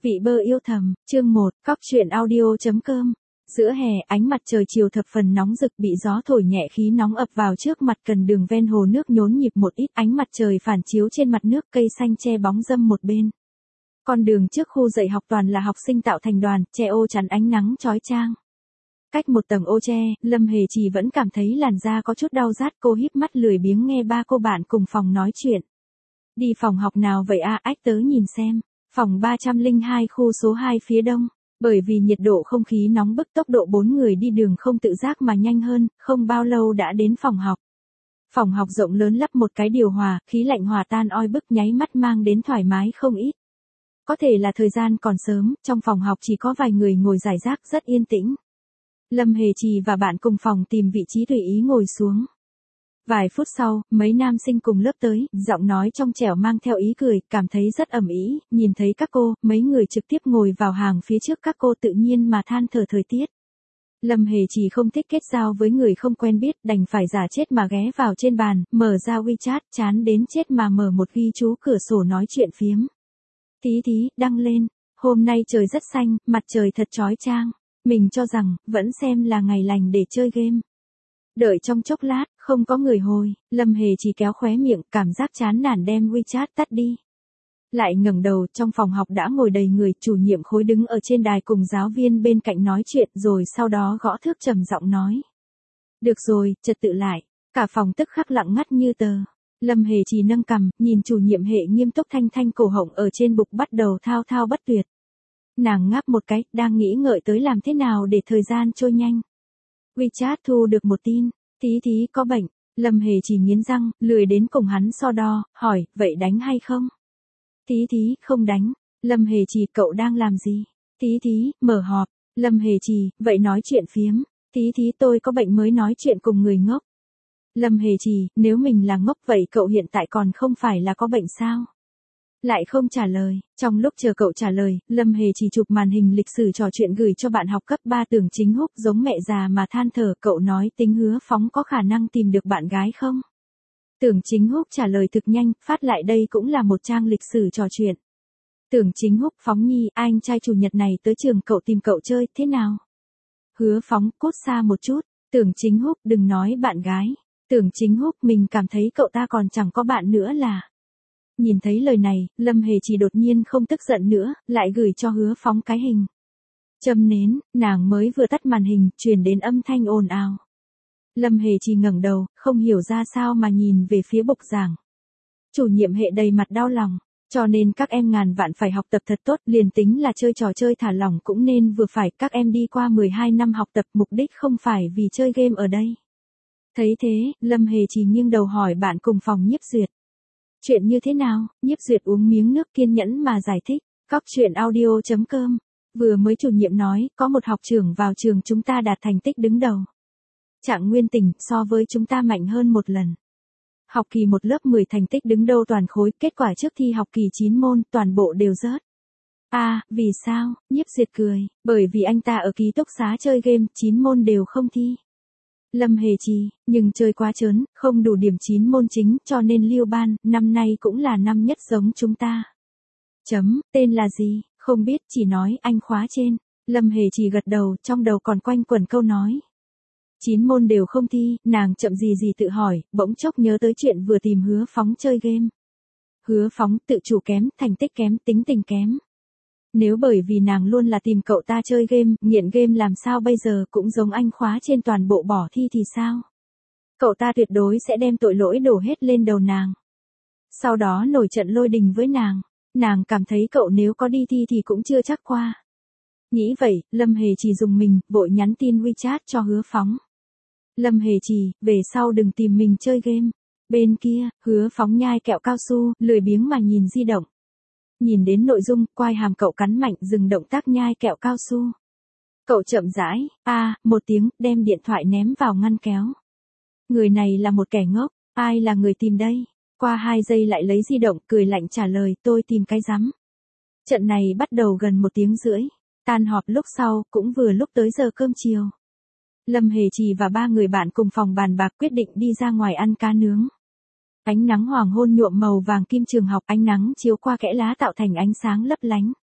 Vị bơ yêu thầm, chương 1, cóc truyện audio.com. Giữa hè, ánh mặt trời chiều thập phần nóng rực bị gió thổi nhẹ khí nóng ập vào trước mặt cần đường ven hồ nước nhốn nhịp một ít ánh mặt trời phản chiếu trên mặt nước cây xanh che bóng râm một bên. Con đường trước khu dạy học toàn là học sinh tạo thành đoàn, che ô chắn ánh nắng chói chang. Cách một tầng ô che, Lâm Hề Trì vẫn cảm thấy làn da có chút đau rát, cô híp mắt lười biếng nghe ba cô bạn cùng phòng nói chuyện. Đi phòng học nào vậy à? Ách tớ nhìn xem. Phòng 302 khu số 2 phía đông. Bởi vì nhiệt độ không khí nóng bức tốc độ 4 người đi đường không tự giác mà nhanh hơn, không bao lâu đã đến phòng học. Phòng học rộng lớn lắp một cái điều hòa, khí lạnh hòa tan oi bức nháy mắt mang đến thoải mái không ít. Có thể là thời gian còn sớm, trong phòng học chỉ có vài người ngồi rải rác rất yên tĩnh. Lâm Hề Trì và bạn cùng phòng tìm vị trí tùy ý ngồi xuống. Vài phút sau, mấy nam sinh cùng lớp tới, giọng nói trong trẻo mang theo ý cười, cảm thấy rất ầm ĩ, nhìn thấy các cô, mấy người trực tiếp ngồi vào hàng phía trước các cô tự nhiên mà than thở thời tiết. Lâm Hề Trì không thích kết giao với người không quen biết, đành phải giả chết mà ghé vào trên bàn, mở ra WeChat, chán đến chết mà mở một ghi chú cửa sổ nói chuyện phiếm. Tí, đăng lên, hôm nay trời rất xanh, mặt trời thật chói chang, mình cho rằng, vẫn xem là ngày lành để chơi game. Đợi trong chốc lát, không có người hồi, Lâm Hề Trì kéo khóe miệng, cảm giác chán nản đem WeChat tắt đi. Lại ngẩng đầu, trong phòng học đã ngồi đầy người, chủ nhiệm khối đứng ở trên đài cùng giáo viên bên cạnh nói chuyện rồi sau đó gõ thước trầm giọng nói. Được rồi, trật tự lại, cả phòng tức khắc lặng ngắt như tờ. Lâm Hề Trì nâng cằm, nhìn chủ nhiệm hệ nghiêm túc thanh cổ họng ở trên bục bắt đầu thao thao bất tuyệt. Nàng ngáp một cái, đang nghĩ ngợi tới làm thế nào để thời gian trôi nhanh. WeChat thu được một tin, tí có bệnh, Lâm Hề Trì nghiến răng, lười đến cùng hắn so đo, hỏi, vậy đánh hay không? Tí không đánh, Lâm Hề Trì cậu đang làm gì? Tí mở họp, Lâm Hề Trì, vậy nói chuyện phiếm, tí tôi có bệnh mới nói chuyện cùng người ngốc. Lâm Hề Trì, nếu mình là ngốc vậy cậu hiện tại còn không phải là có bệnh sao? Lại không trả lời, trong lúc chờ cậu trả lời, Lâm Hề Trì chụp màn hình lịch sử trò chuyện gửi cho bạn học cấp 3 Tưởng Chính Húc giống mẹ già mà than thở, cậu nói tính Hứa Phóng có khả năng tìm được bạn gái không? Tưởng Chính Húc trả lời thực nhanh, phát lại đây cũng là một trang lịch sử trò chuyện. Tưởng Chính Húc, Phóng nhi, anh trai chủ nhật này tới trường cậu tìm cậu chơi, thế nào? Hứa Phóng, cút xa một chút, Tưởng Chính Húc, đừng nói bạn gái. Tưởng Chính Húc, mình cảm thấy cậu ta còn chẳng có bạn nữa là. Nhìn thấy lời này, Lâm Hề Trì đột nhiên không tức giận nữa, lại gửi cho Hứa Phóng cái hình. Châm nến, nàng mới vừa tắt màn hình, truyền đến âm thanh ồn ào. Lâm Hề Trì ngẩng đầu, không hiểu ra sao mà nhìn về phía bục giảng. Chủ nhiệm hệ đầy mặt đau lòng, cho nên các em ngàn vạn phải học tập thật tốt, liền tính là chơi trò chơi thả lỏng cũng nên vừa phải, các em đi qua 12 năm học tập, mục đích không phải vì chơi game ở đây. Thấy thế, Lâm Hề Trì nghiêng đầu hỏi bạn cùng phòng Nhiếp Duyệt. Chuyện như thế nào? Nhiếp Duyệt uống miếng nước kiên nhẫn mà giải thích. Cóc truyện audio.com. Vừa mới chủ nhiệm nói, có một học trưởng vào trường chúng ta đạt thành tích đứng đầu. Trạng Nguyên Tình so với chúng ta mạnh hơn một lần. Học kỳ 1 lớp 10 thành tích đứng đầu toàn khối, kết quả trước thi học kỳ 9 môn, toàn bộ đều rớt. Vì sao? Nhiếp Duyệt cười, bởi vì anh ta ở ký túc xá chơi game, 9 môn đều không thi. Lâm Hề Trì, nhưng chơi quá trớn, không đủ điểm 9 môn chính, cho nên lưu ban, năm nay cũng là năm nhất giống chúng ta. Tên là gì? Không biết, chỉ nói anh khóa trên. Lâm Hề Trì gật đầu, trong đầu còn quanh quẩn câu nói. 9 môn đều không thi, nàng chậm gì tự hỏi, bỗng chốc nhớ tới chuyện vừa tìm Hứa Phóng chơi game. Hứa Phóng tự chủ kém, thành tích kém, tính tình kém. Nếu bởi vì nàng luôn là tìm cậu ta chơi game, nghiện game làm sao bây giờ cũng giống anh khóa trên toàn bộ bỏ thi thì sao? Cậu ta tuyệt đối sẽ đem tội lỗi đổ hết lên đầu nàng. Sau đó nổi trận lôi đình với nàng cảm thấy cậu nếu có đi thi thì cũng chưa chắc qua. Nghĩ vậy, Lâm Hề Trì dùng mình, vội nhắn tin WeChat cho Hứa Phóng. Lâm Hề Trì, về sau đừng tìm mình chơi game. Bên kia, Hứa Phóng nhai kẹo cao su, lười biếng mà nhìn di động. Nhìn đến nội dung, quai hàm cậu cắn mạnh dừng động tác nhai kẹo cao su. Cậu chậm rãi, một tiếng, đem điện thoại ném vào ngăn kéo. Người này là một kẻ ngốc, ai là người tìm đây? Qua 2 giây lại lấy di động, cười lạnh trả lời, tôi tìm cái rắm. Trận này bắt đầu gần 1 tiếng rưỡi, tan họp lúc sau, cũng vừa lúc tới giờ cơm chiều. Lâm Hề Trì và 3 người bạn cùng phòng bàn bạc quyết định đi ra ngoài ăn cá nướng. Ánh nắng hoàng hôn nhuộm màu vàng kim trường học, ánh nắng chiếu qua kẽ lá tạo thành ánh sáng lấp lánh.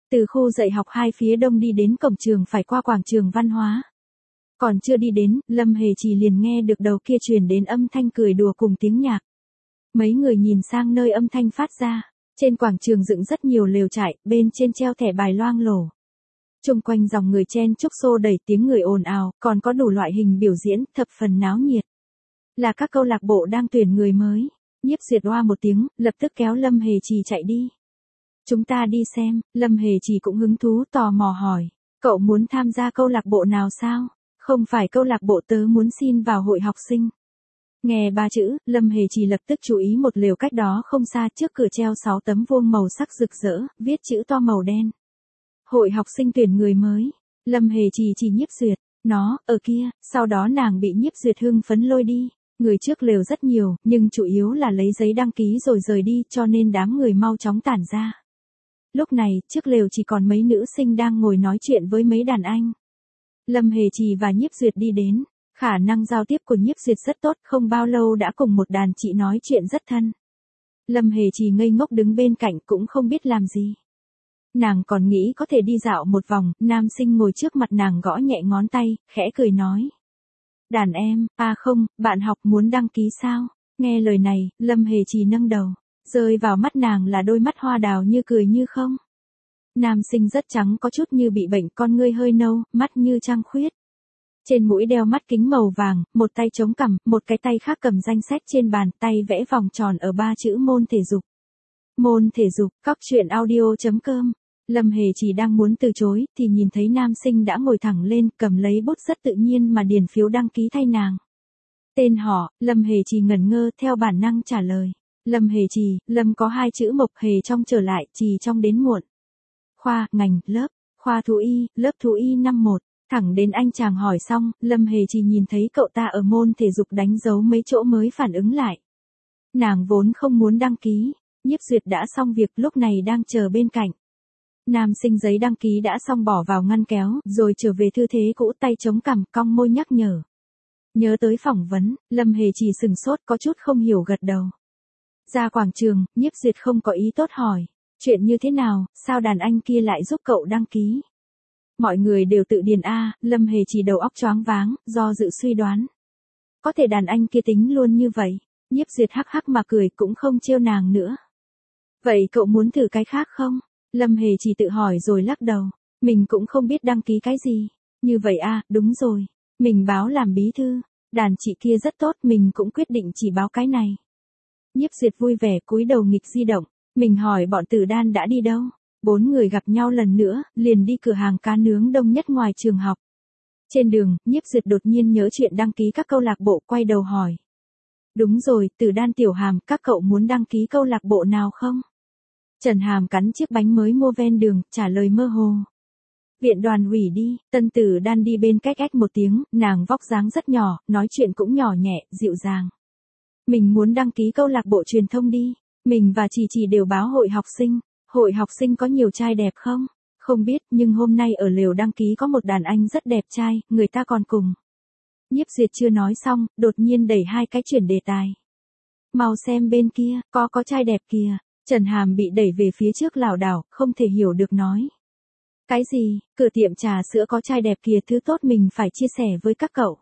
Từ khu dạy học 2 phía đông đi đến cổng trường phải qua quảng trường văn hóa. Còn chưa đi đến, Lâm Hề Trì liền nghe được đầu kia truyền đến âm thanh cười đùa cùng tiếng nhạc. Mấy người nhìn sang nơi âm thanh phát ra. Trên quảng trường dựng rất nhiều lều trại, bên trên treo thẻ bài loang lổ. Chung quanh dòng người chen chúc xô đẩy, tiếng người ồn ào, còn có đủ loại hình biểu diễn, thập phần náo nhiệt. Là các câu lạc bộ đang tuyển người mới. Nhiếp Duyệt oa một tiếng, lập tức kéo Lâm Hề Trì chạy đi. Chúng ta đi xem. Lâm Hề Trì cũng hứng thú tò mò hỏi. Cậu muốn tham gia câu lạc bộ nào sao? Không phải câu lạc bộ tớ muốn xin vào hội học sinh. Nghe 3 chữ, Lâm Hề Trì lập tức chú ý một lều cách đó không xa, trước cửa treo 6 tấm vuông màu sắc rực rỡ, viết chữ to màu đen. Hội học sinh tuyển người mới. Lâm Hề Trì chỉ Nhiếp Duyệt. Nó, ở kia, sau đó nàng bị Nhiếp Duyệt hưng phấn lôi đi. Người trước lều rất nhiều, nhưng chủ yếu là lấy giấy đăng ký rồi rời đi, cho nên đám người mau chóng tản ra. Lúc này, trước lều chỉ còn mấy nữ sinh đang ngồi nói chuyện với mấy đàn anh. Lâm Hề Trì và Nhiếp Duyệt đi đến. Khả năng giao tiếp của Nhiếp Duyệt rất tốt, không bao lâu đã cùng một đàn chị nói chuyện rất thân. Lâm Hề Trì ngây ngốc đứng bên cạnh cũng không biết làm gì. Nàng còn nghĩ có thể đi dạo một vòng, nam sinh ngồi trước mặt nàng gõ nhẹ ngón tay, khẽ cười nói. Đàn em, không, bạn học muốn đăng ký sao? Nghe lời này, Lâm Hề Trì nâng đầu, rơi vào mắt nàng là đôi mắt hoa đào như cười như không. Nam sinh rất trắng, có chút như bị bệnh, con ngươi hơi nâu, mắt như trăng khuyết. Trên mũi đeo mắt kính màu vàng, một tay chống cằm, một cái tay khác cầm danh sách trên bàn, tay vẽ vòng tròn ở 3 chữ môn thể dục. Môn thể dục, coctruyện.audio.com. Lâm Hề Trì đang muốn từ chối, thì nhìn thấy nam sinh đã ngồi thẳng lên, cầm lấy bút rất tự nhiên mà điền phiếu đăng ký thay nàng. Tên họ, Lâm Hề Trì ngẩn ngơ, theo bản năng trả lời. Lâm Hề Trì, Lâm có 2 chữ mộc, hề trong trở lại, trì trong đến muộn. Khoa, ngành, lớp, khoa thú y, lớp thú y năm 1. Thẳng đến anh chàng hỏi xong, Lâm Hề Trì nhìn thấy cậu ta ở môn thể dục đánh dấu mấy chỗ mới phản ứng lại. Nàng vốn không muốn đăng ký, Nhiếp Duyệt đã xong việc, lúc này đang chờ bên cạnh. Nam sinh giấy đăng ký đã xong bỏ vào ngăn kéo, rồi trở về tư thế cũ, tay chống cằm, cong môi nhắc nhở. Nhớ tới phỏng vấn, Lâm Hề Trì sừng sốt, có chút không hiểu gật đầu. Ra quảng trường, Nhiếp Duyệt không có ý tốt hỏi. Chuyện như thế nào, sao đàn anh kia lại giúp cậu đăng ký? Mọi người đều tự điền Lâm Hề Trì đầu óc choáng váng, do dự suy đoán. Có thể đàn anh kia tính luôn như vậy. Nhiếp Duyệt hắc hắc mà cười, cũng không trêu nàng nữa. Vậy cậu muốn thử cái khác không? Lâm Hề Trì tự hỏi rồi lắc đầu. Mình cũng không biết đăng ký cái gì. Như vậy đúng rồi. Mình báo làm bí thư. Đàn chị kia rất tốt, mình cũng quyết định chỉ báo cái này. Nhiếp Duyệt vui vẻ cúi đầu nghịch di động. Mình hỏi bọn Tử Đan đã đi đâu? 4 người gặp nhau lần nữa, liền đi cửa hàng cá nướng đông nhất ngoài trường học. Trên đường, Nhiếp Duyệt đột nhiên nhớ chuyện đăng ký các câu lạc bộ, quay đầu hỏi. Đúng rồi, Tử Đan Tiểu Hàm, các cậu muốn đăng ký câu lạc bộ nào không? Trần Hàm cắn chiếc bánh mới mua ven đường, trả lời mơ hồ. Viện đoàn hủy đi. Tân Tử Đan đi bên cách ách một tiếng, nàng vóc dáng rất nhỏ, nói chuyện cũng nhỏ nhẹ, dịu dàng. Mình muốn đăng ký câu lạc bộ truyền thông đi. Mình và Trì đều báo hội học sinh. Hội học sinh có nhiều trai đẹp không? Không biết, nhưng hôm nay ở lều đăng ký có một đàn anh rất đẹp trai, người ta còn cùng. Nhiếp Duyệt chưa nói xong, đột nhiên đẩy 2 cái chuyển đề tài. Mau xem bên kia, có trai đẹp kìa. Trần Hàm bị đẩy về phía trước lảo đảo, không thể hiểu được nói. Cái gì, cửa tiệm trà sữa có trai đẹp kìa, thứ tốt mình phải chia sẻ với các cậu.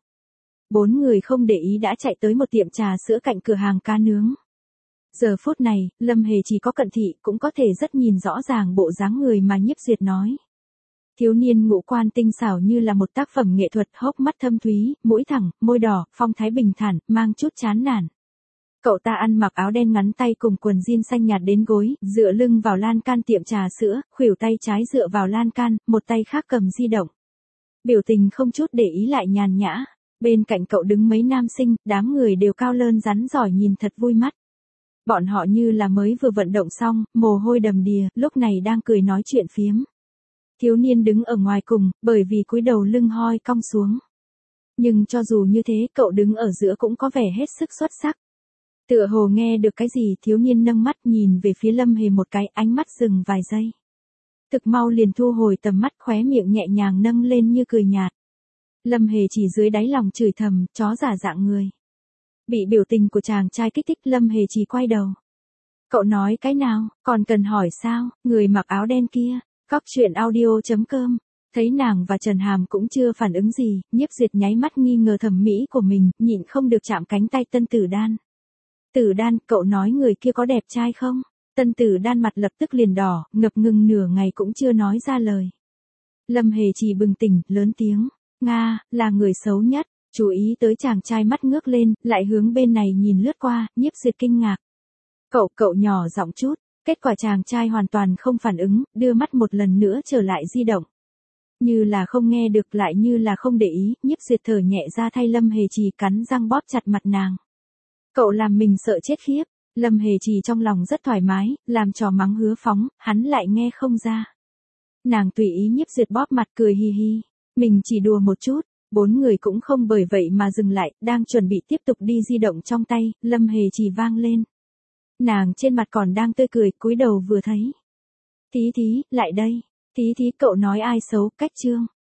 4 người không để ý đã chạy tới một tiệm trà sữa cạnh cửa hàng cá nướng. Giờ phút này, Lâm Hề chỉ có cận thị cũng có thể rất nhìn rõ ràng bộ dáng người mà Nhiếp Duyệt nói. Thiếu niên ngũ quan tinh xảo như là một tác phẩm nghệ thuật, hốc mắt thâm thúy, mũi thẳng, môi đỏ, phong thái bình thản, mang chút chán nản. Cậu ta ăn mặc áo đen ngắn tay cùng quần jean xanh nhạt đến gối, dựa lưng vào lan can tiệm trà sữa, khuỷu tay trái dựa vào lan can, một tay khác cầm di động. Biểu tình không chút để ý lại nhàn nhã. Bên cạnh cậu đứng mấy nam sinh, đám người đều cao lơn rắn giỏi nhìn thật vui mắt. Bọn họ như là mới vừa vận động xong, mồ hôi đầm đìa, lúc này đang cười nói chuyện phiếm. Thiếu niên đứng ở ngoài cùng, bởi vì cúi đầu lưng hoi cong xuống. Nhưng cho dù như thế, cậu đứng ở giữa cũng có vẻ hết sức xuất sắc. Tựa hồ nghe được cái gì, thiếu niên nâng mắt nhìn về phía Lâm Hề một cái, ánh mắt dừng vài giây. Thực mau liền thu hồi tầm mắt, khóe miệng nhẹ nhàng nâng lên như cười nhạt. Lâm Hề chỉ dưới đáy lòng chửi thầm, chó giả dạng người. Bị biểu tình của chàng trai kích thích, Lâm Hề chỉ quay đầu. Cậu nói cái nào, còn cần hỏi sao, người mặc áo đen kia, Cóc truyện audio.com. Thấy nàng và Trần Hàm cũng chưa phản ứng gì, Nhiếp Duyệt nháy mắt nghi ngờ thẩm mỹ của mình, nhịn không được chạm cánh tay Tân Tử Đan. Tử Đan, cậu nói người kia có đẹp trai không? Tân Tử Đan mặt lập tức liền đỏ, ngập ngừng nửa ngày cũng chưa nói ra lời. Lâm Hề Trì bừng tỉnh, lớn tiếng. Nga, là người xấu nhất. Chú ý tới chàng trai mắt ngước lên, lại hướng bên này nhìn lướt qua, Nhiếp Duyệt kinh ngạc. Cậu nhỏ giọng chút. Kết quả chàng trai hoàn toàn không phản ứng, đưa mắt một lần nữa trở lại di động. Như là không nghe được lại như là không để ý, Nhiếp Duyệt thở nhẹ ra thay Lâm Hề Trì cắn răng bóp chặt mặt nàng. Cậu làm mình sợ chết khiếp. Lâm Hề Trì trong lòng rất thoải mái, làm trò mắng Hứa Phóng, hắn lại nghe không ra. Nàng tùy ý Nhiếp Duyệt bóp mặt cười hi hi. Mình chỉ đùa một chút, bốn người cũng không bởi vậy mà dừng lại, đang chuẩn bị tiếp tục đi di động trong tay, Lâm Hề Trì vang lên. Nàng trên mặt còn đang tươi cười, cúi đầu vừa thấy. Thí, lại đây. Thí, cậu nói ai xấu, cách Trương.